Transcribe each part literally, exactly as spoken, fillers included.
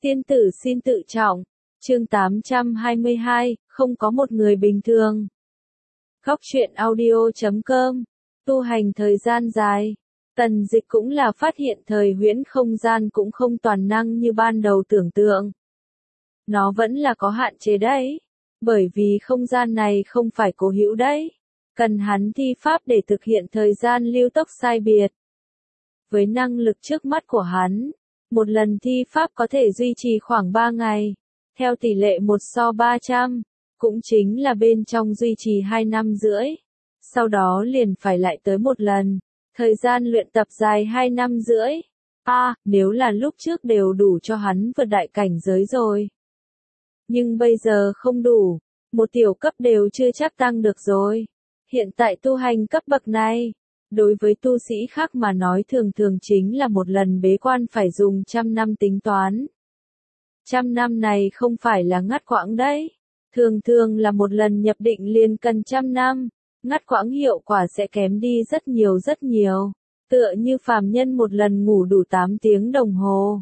Tiên tử xin tự trọng. Chương tám trăm hai mươi hai, không có một người bình thường. Góc truyện audio chấm com. Tu hành thời gian dài. Tần Dịch cũng là phát hiện thời huyễn không gian cũng không toàn năng như ban đầu tưởng tượng. Nó vẫn là có hạn chế đấy. Bởi vì không gian này không phải cố hữu đấy. Cần hắn thi pháp để thực hiện thời gian lưu tốc sai biệt. Với năng lực trước mắt của hắn, một lần thi pháp có thể duy trì khoảng ba ngày, theo tỷ lệ một so ba trăm, cũng chính là bên trong duy trì hai năm rưỡi. Sau đó liền phải lại tới một lần, thời gian luyện tập dài hai năm rưỡi. A, à, nếu là lúc trước đều đủ cho hắn vượt đại cảnh giới rồi. Nhưng bây giờ không đủ, một tiểu cấp đều chưa chắc tăng được rồi. Hiện tại tu hành cấp bậc này, đối với tu sĩ khác mà nói thường thường chính là một lần bế quan phải dùng trăm năm tính toán. Trăm năm này không phải là ngắt quãng đấy. Thường thường là một lần nhập định liền cần trăm năm. Ngắt quãng hiệu quả sẽ kém đi rất nhiều rất nhiều. Tựa như phàm nhân một lần ngủ đủ tám tiếng đồng hồ.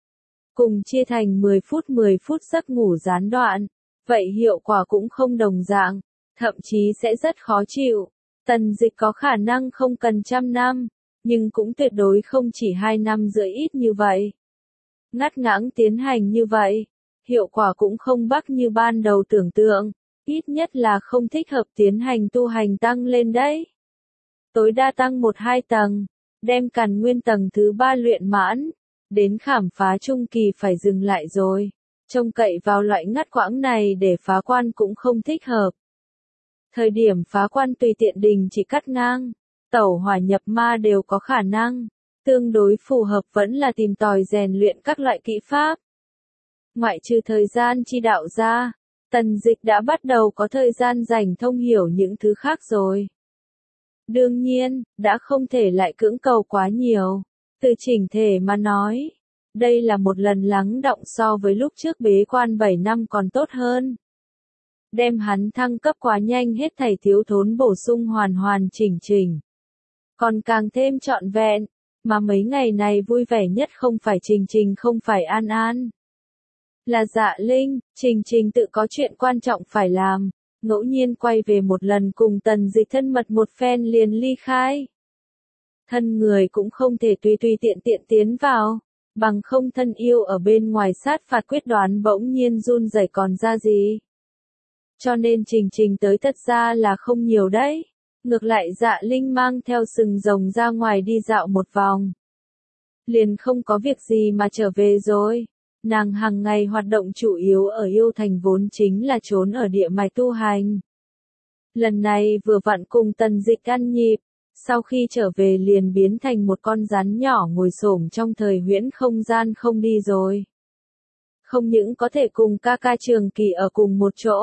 Cùng chia thành mười phút mười phút giấc ngủ gián đoạn. Vậy hiệu quả cũng không đồng dạng. Thậm chí sẽ rất khó chịu. Tần Dịch có khả năng không cần trăm năm, nhưng cũng tuyệt đối không chỉ hai năm rưỡi ít như vậy. Ngắt ngãng tiến hành như vậy, hiệu quả cũng không bắc như ban đầu tưởng tượng, ít nhất là không thích hợp tiến hành tu hành tăng lên đấy. Tối đa tăng một hai tầng, đem càn nguyên tầng thứ ba luyện mãn, đến khám phá trung kỳ phải dừng lại rồi. Trông cậy vào loại ngắt quãng này để phá quan cũng không thích hợp. Thời điểm phá quan tùy tiện đình chỉ cắt ngang, tẩu hỏa nhập ma đều có khả năng. Tương đối phù hợp vẫn là tìm tòi rèn luyện các loại kỹ pháp. Ngoại trừ thời gian chi đạo ra, Tần Dịch đã bắt đầu có thời gian dành thông hiểu những thứ khác rồi. Đương nhiên, đã không thể lại cưỡng cầu quá nhiều. Từ chỉnh thể mà nói, đây là một lần lắng đọng so với lúc trước bế quan bảy năm còn tốt hơn. Đem hắn thăng cấp quá nhanh hết thảy thiếu thốn bổ sung hoàn hoàn chỉnh chỉnh. Còn càng thêm trọn vẹn, mà mấy ngày này vui vẻ nhất không phải Trình Trình không phải An An. Là Dạ Linh, Trình Trình tự có chuyện quan trọng phải làm, ngẫu nhiên quay về một lần cùng Tần Dịch thân mật một phen liền ly khai. Thân người cũng không thể tùy tùy tiện tiện tiến vào, bằng không thân yêu ở bên ngoài sát phạt quyết đoán bỗng nhiên run rẩy còn ra gì. Cho nên Trình Trình tới thật ra là không nhiều đấy. Ngược lại Dạ Linh mang theo sừng rồng ra ngoài đi dạo một vòng. Liền không có việc gì mà trở về rồi. Nàng hàng ngày hoạt động chủ yếu ở yêu thành vốn chính là trốn ở địa mạch tu hành. Lần này vừa vặn cùng Tần Dịch ăn nhịp. Sau khi trở về liền biến thành một con rắn nhỏ ngồi xổm trong thời huyễn không gian không đi rồi. Không những có thể cùng ca ca Trường Kỳ ở cùng một chỗ.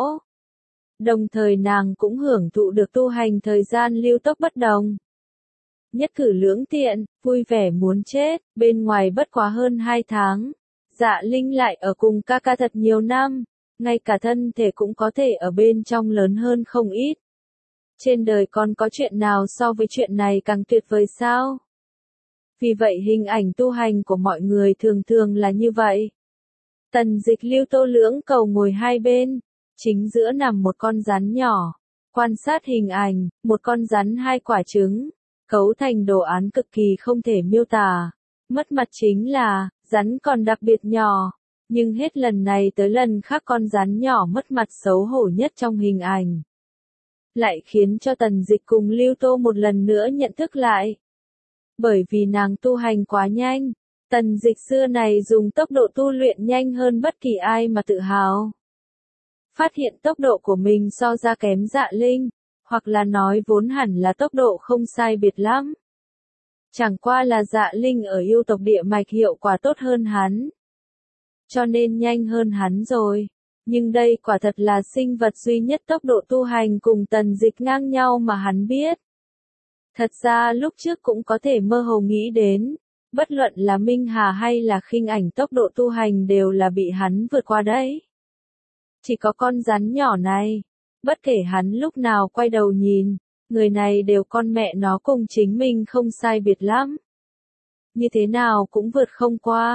Đồng thời nàng cũng hưởng thụ được tu hành thời gian lưu tốc bất đồng. Nhất cử lưỡng tiện, vui vẻ muốn chết, bên ngoài bất quá hơn hai tháng. Dạ Linh lại ở cùng ca ca thật nhiều năm, ngay cả thân thể cũng có thể ở bên trong lớn hơn không ít. Trên đời còn có chuyện nào so với chuyện này càng tuyệt vời sao? Vì vậy hình ảnh tu hành của mọi người thường thường là như vậy. Tần Dịch lưu tô lưỡng cầu ngồi hai bên. Chính giữa nằm một con rắn nhỏ, quan sát hình ảnh, một con rắn hai quả trứng, cấu thành đồ án cực kỳ không thể miêu tả. Mất mặt chính là, rắn còn đặc biệt nhỏ, nhưng hết lần này tới lần khác con rắn nhỏ mất mặt xấu hổ nhất trong hình ảnh. Lại khiến cho Tần Dịch cùng Lưu Tô một lần nữa nhận thức lại. Bởi vì nàng tu hành quá nhanh, Tần Dịch xưa này dùng tốc độ tu luyện nhanh hơn bất kỳ ai mà tự hào. Phát hiện tốc độ của mình so ra kém Dạ Linh, hoặc là nói vốn hẳn là tốc độ không sai biệt lắm. Chẳng qua là Dạ Linh ở yêu tộc địa mạch hiệu quả tốt hơn hắn. Cho nên nhanh hơn hắn rồi. Nhưng đây quả thật là sinh vật duy nhất tốc độ tu hành cùng Tần Dịch ngang nhau mà hắn biết. Thật ra lúc trước cũng có thể mơ hồ nghĩ đến, bất luận là Minh Hà hay là Khinh Ảnh tốc độ tu hành đều là bị hắn vượt qua đấy. Chỉ có con rắn nhỏ này, bất kể hắn lúc nào quay đầu nhìn, người này đều con mẹ nó cùng chính mình không sai biệt lắm. Như thế nào cũng vượt không qua,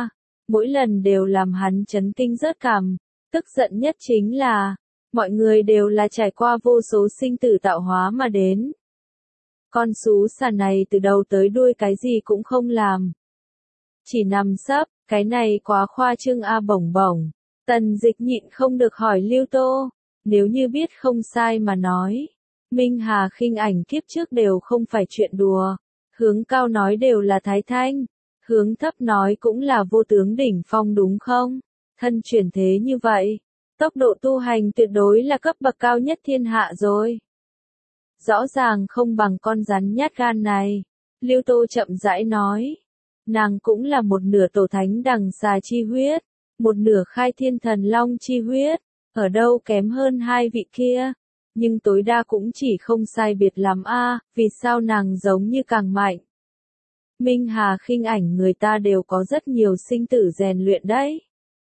mỗi lần đều làm hắn chấn kinh rớt cằm. Tức giận nhất chính là, mọi người đều là trải qua vô số sinh tử tạo hóa mà đến. Con xú xà này từ đầu tới đuôi cái gì cũng không làm. Chỉ nằm sấp, cái này quá khoa trương a bổng bổng. Tần Dịch nhịn không được hỏi Lưu Tô, nếu như biết không sai mà nói. Minh Hà khinh ảnh kiếp trước đều không phải chuyện đùa. Hướng cao nói đều là Thái Thanh. Hướng thấp nói cũng là vô tướng đỉnh phong đúng không? Thân chuyển thế như vậy. Tốc độ tu hành tuyệt đối là cấp bậc cao nhất thiên hạ rồi. Rõ ràng không bằng con rắn nhát gan này. Lưu Tô chậm rãi nói. Nàng cũng là một nửa tổ thánh đằng xà chi huyết. Một nửa khai thiên thần long chi huyết. Ở đâu kém hơn hai vị kia. Nhưng tối đa cũng chỉ không sai biệt lắm a, vì sao nàng giống như càng mạnh. Minh Hà khinh ảnh người ta đều có rất nhiều sinh tử rèn luyện đấy.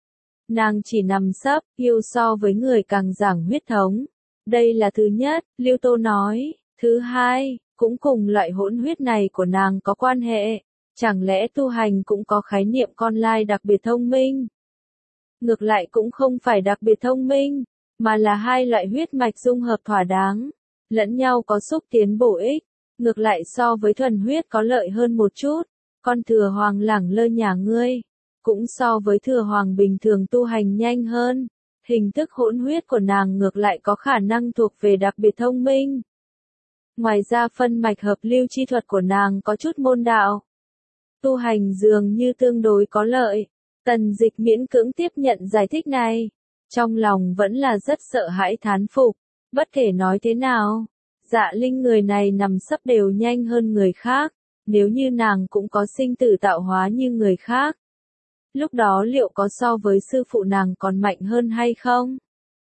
Nàng chỉ nằm sấp, yêu so với người càng giảng huyết thống. Đây là thứ nhất, Lưu Tô nói. Thứ hai, cũng cùng loại hỗn huyết này của nàng có quan hệ. Chẳng lẽ tu hành cũng có khái niệm con lai đặc biệt thông minh? Ngược lại cũng không phải đặc biệt thông minh, mà là hai loại huyết mạch dung hợp thỏa đáng, lẫn nhau có xúc tiến bổ ích, ngược lại so với thuần huyết có lợi hơn một chút. Con thừa hoàng lẳng lơ nhà ngươi, cũng so với thừa hoàng bình thường tu hành nhanh hơn. Hình thức hỗn huyết của nàng ngược lại có khả năng thuộc về đặc biệt thông minh. Ngoài ra phân mạch hợp lưu chi thuật của nàng có chút môn đạo. Tu hành dường như tương đối có lợi. Tần Dịch miễn cưỡng tiếp nhận giải thích này. Trong lòng vẫn là rất sợ hãi thán phục. Bất kể nói thế nào, Dạ Linh người này nằm sấp đều nhanh hơn người khác. Nếu như nàng cũng có sinh tử tạo hóa như người khác, lúc đó liệu có so với sư phụ nàng còn mạnh hơn hay không?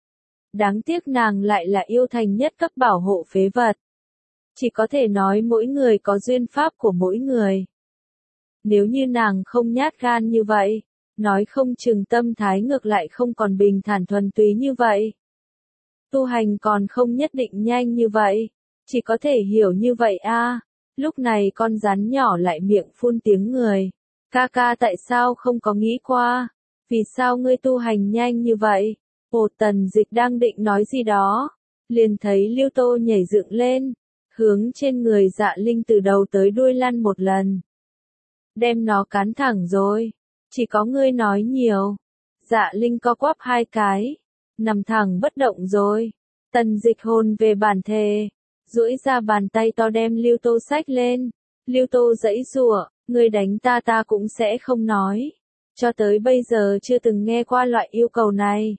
Đáng tiếc nàng lại là yêu thành nhất cấp bảo hộ phế vật. Chỉ có thể nói mỗi người có duyên pháp của mỗi người. Nếu như nàng không nhát gan như vậy, nói không chừng tâm thái ngược lại không còn bình thản thuần túy như vậy. Tu hành còn không nhất định nhanh như vậy, chỉ có thể hiểu như vậy a. Lúc này con rắn nhỏ lại miệng phun tiếng người. Ca ca tại sao không có nghĩ qua? Vì sao ngươi tu hành nhanh như vậy? Ồ, Tần Dịch đang định nói gì đó. Liền thấy Lưu Tô nhảy dựng lên. Hướng trên người Dạ Linh từ đầu tới đuôi lăn một lần. Đem nó cắn thẳng rồi. Chỉ có ngươi nói nhiều. Dạ Linh co quắp hai cái. Nằm thẳng bất động rồi. Tần Dịch hồn về bản thể. Duỗi ra bàn tay to đem Lưu Tô xách lên. Lưu Tô giãy giụa, ngươi đánh ta ta cũng sẽ không nói. Cho tới bây giờ chưa từng nghe qua loại yêu cầu này.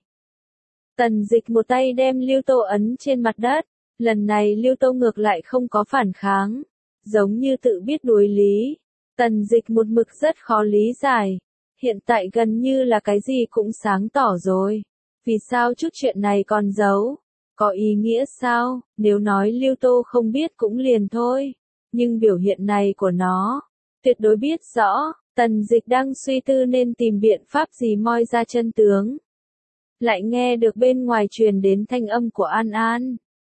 Tần Dịch một tay đem Lưu Tô ấn trên mặt đất. Lần này Lưu Tô ngược lại không có phản kháng. Giống như tự biết đối lý. Tần Dịch một mực rất khó lý giải. Hiện tại gần như là cái gì cũng sáng tỏ rồi. Vì sao chút chuyện này còn giấu? Có ý nghĩa sao? Nếu nói Lưu Tô không biết cũng liền thôi. Nhưng biểu hiện này của nó, tuyệt đối biết rõ. Tần Dịch đang suy tư nên tìm biện pháp gì moi ra chân tướng. Lại nghe được bên ngoài truyền đến thanh âm của An An.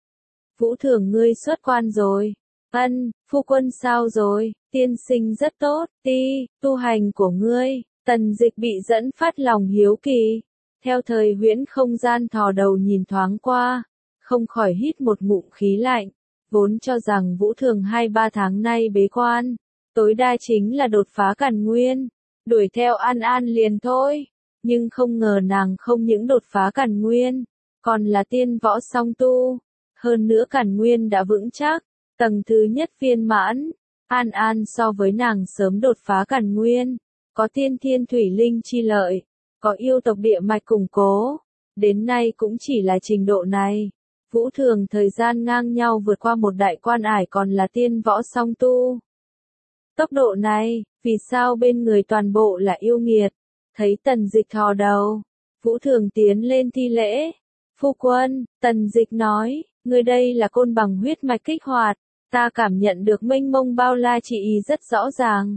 Vũ Thường ngươi xuất quan rồi. Ân, phu quân sao rồi? Tiên sinh rất tốt. Ti, tu hành của ngươi. Tần Dịch bị dẫn phát lòng hiếu kỳ. Theo thời huyễn không gian thò đầu nhìn thoáng qua. Không khỏi hít một ngụm khí lạnh. Vốn cho rằng Vũ Thường hai ba tháng nay bế quan. Tối đa chính là đột phá càn nguyên. Đuổi theo An An liền thôi. Nhưng không ngờ nàng không những đột phá càn nguyên. Còn là tiên võ song tu. Hơn nữa càn nguyên đã vững chắc. Tầng thứ nhất viên mãn. An An so với nàng sớm đột phá càn nguyên. Có tiên thiên thủy linh chi lợi. Có yêu tộc địa mạch củng cố. Đến nay cũng chỉ là trình độ này. Vũ Thường thời gian ngang nhau vượt qua một đại quan ải còn là tiên võ song tu. Tốc độ này, vì sao bên người toàn bộ là yêu nghiệt? Thấy Tần Dịch thò đầu. Vũ Thường tiến lên thi lễ. Phu quân, Tần Dịch nói, người đây là côn bằng huyết mạch kích hoạt. Ta cảm nhận được mênh mông bao la trị ý rất rõ ràng.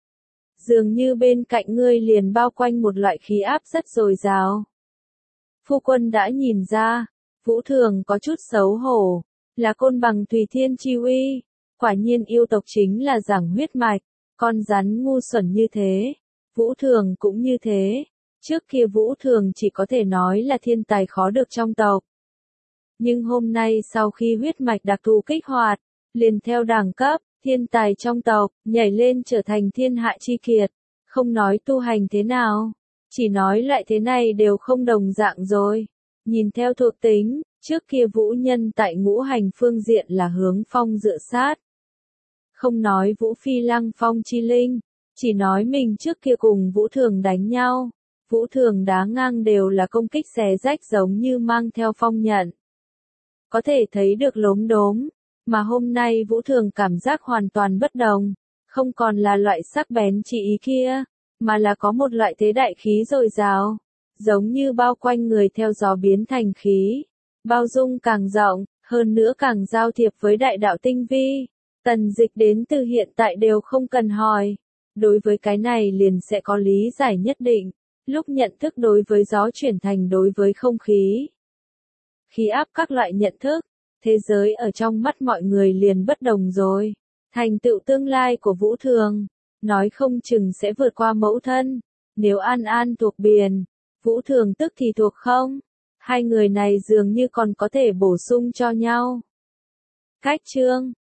Dường như bên cạnh ngươi liền bao quanh một loại khí áp rất dồi dào. Phu quân đã nhìn ra. Vũ Thường có chút xấu hổ. Là côn bằng Thủy Thiên chi uy. Quả nhiên yêu tộc chính là giảng huyết mạch. Con rắn ngu xuẩn như thế. Vũ Thường cũng như thế. Trước kia Vũ Thường chỉ có thể nói là thiên tài khó được trong tộc. Nhưng hôm nay sau khi huyết mạch đặc thù kích hoạt, liền theo đẳng cấp, thiên tài trong tộc, nhảy lên trở thành thiên hạ chi kiệt. Không nói tu hành thế nào, chỉ nói lại thế này đều không đồng dạng rồi. Nhìn theo thuộc tính, trước kia Vũ Nhân tại ngũ hành phương diện là hướng phong dựa sát. Không nói Vũ Phi Lăng Phong chi linh, chỉ nói mình trước kia cùng Vũ Thường đánh nhau. Vũ Thường đá ngang đều là công kích xé rách giống như mang theo phong nhận. Có thể thấy được lốm đốm, mà hôm nay Vũ Thường cảm giác hoàn toàn bất đồng, không còn là loại sắc bén chỉ ý kia, mà là có một loại thế đại khí dồi dào, giống như bao quanh người theo gió biến thành khí, bao dung càng rộng, hơn nữa càng giao thiệp với đại đạo tinh vi. Tần Dịch đến từ hiện tại đều không cần hỏi, đối với cái này liền sẽ có lý giải nhất định, lúc nhận thức đối với gió chuyển thành đối với không khí. Khí áp các loại nhận thức, thế giới ở trong mắt mọi người liền bất đồng rồi. Thành tựu tương lai của Vũ Thường, nói không chừng sẽ vượt qua mẫu thân. Nếu An An thuộc Biền, Vũ Thường tức thì thuộc không. Hai người này dường như còn có thể bổ sung cho nhau. Cách chương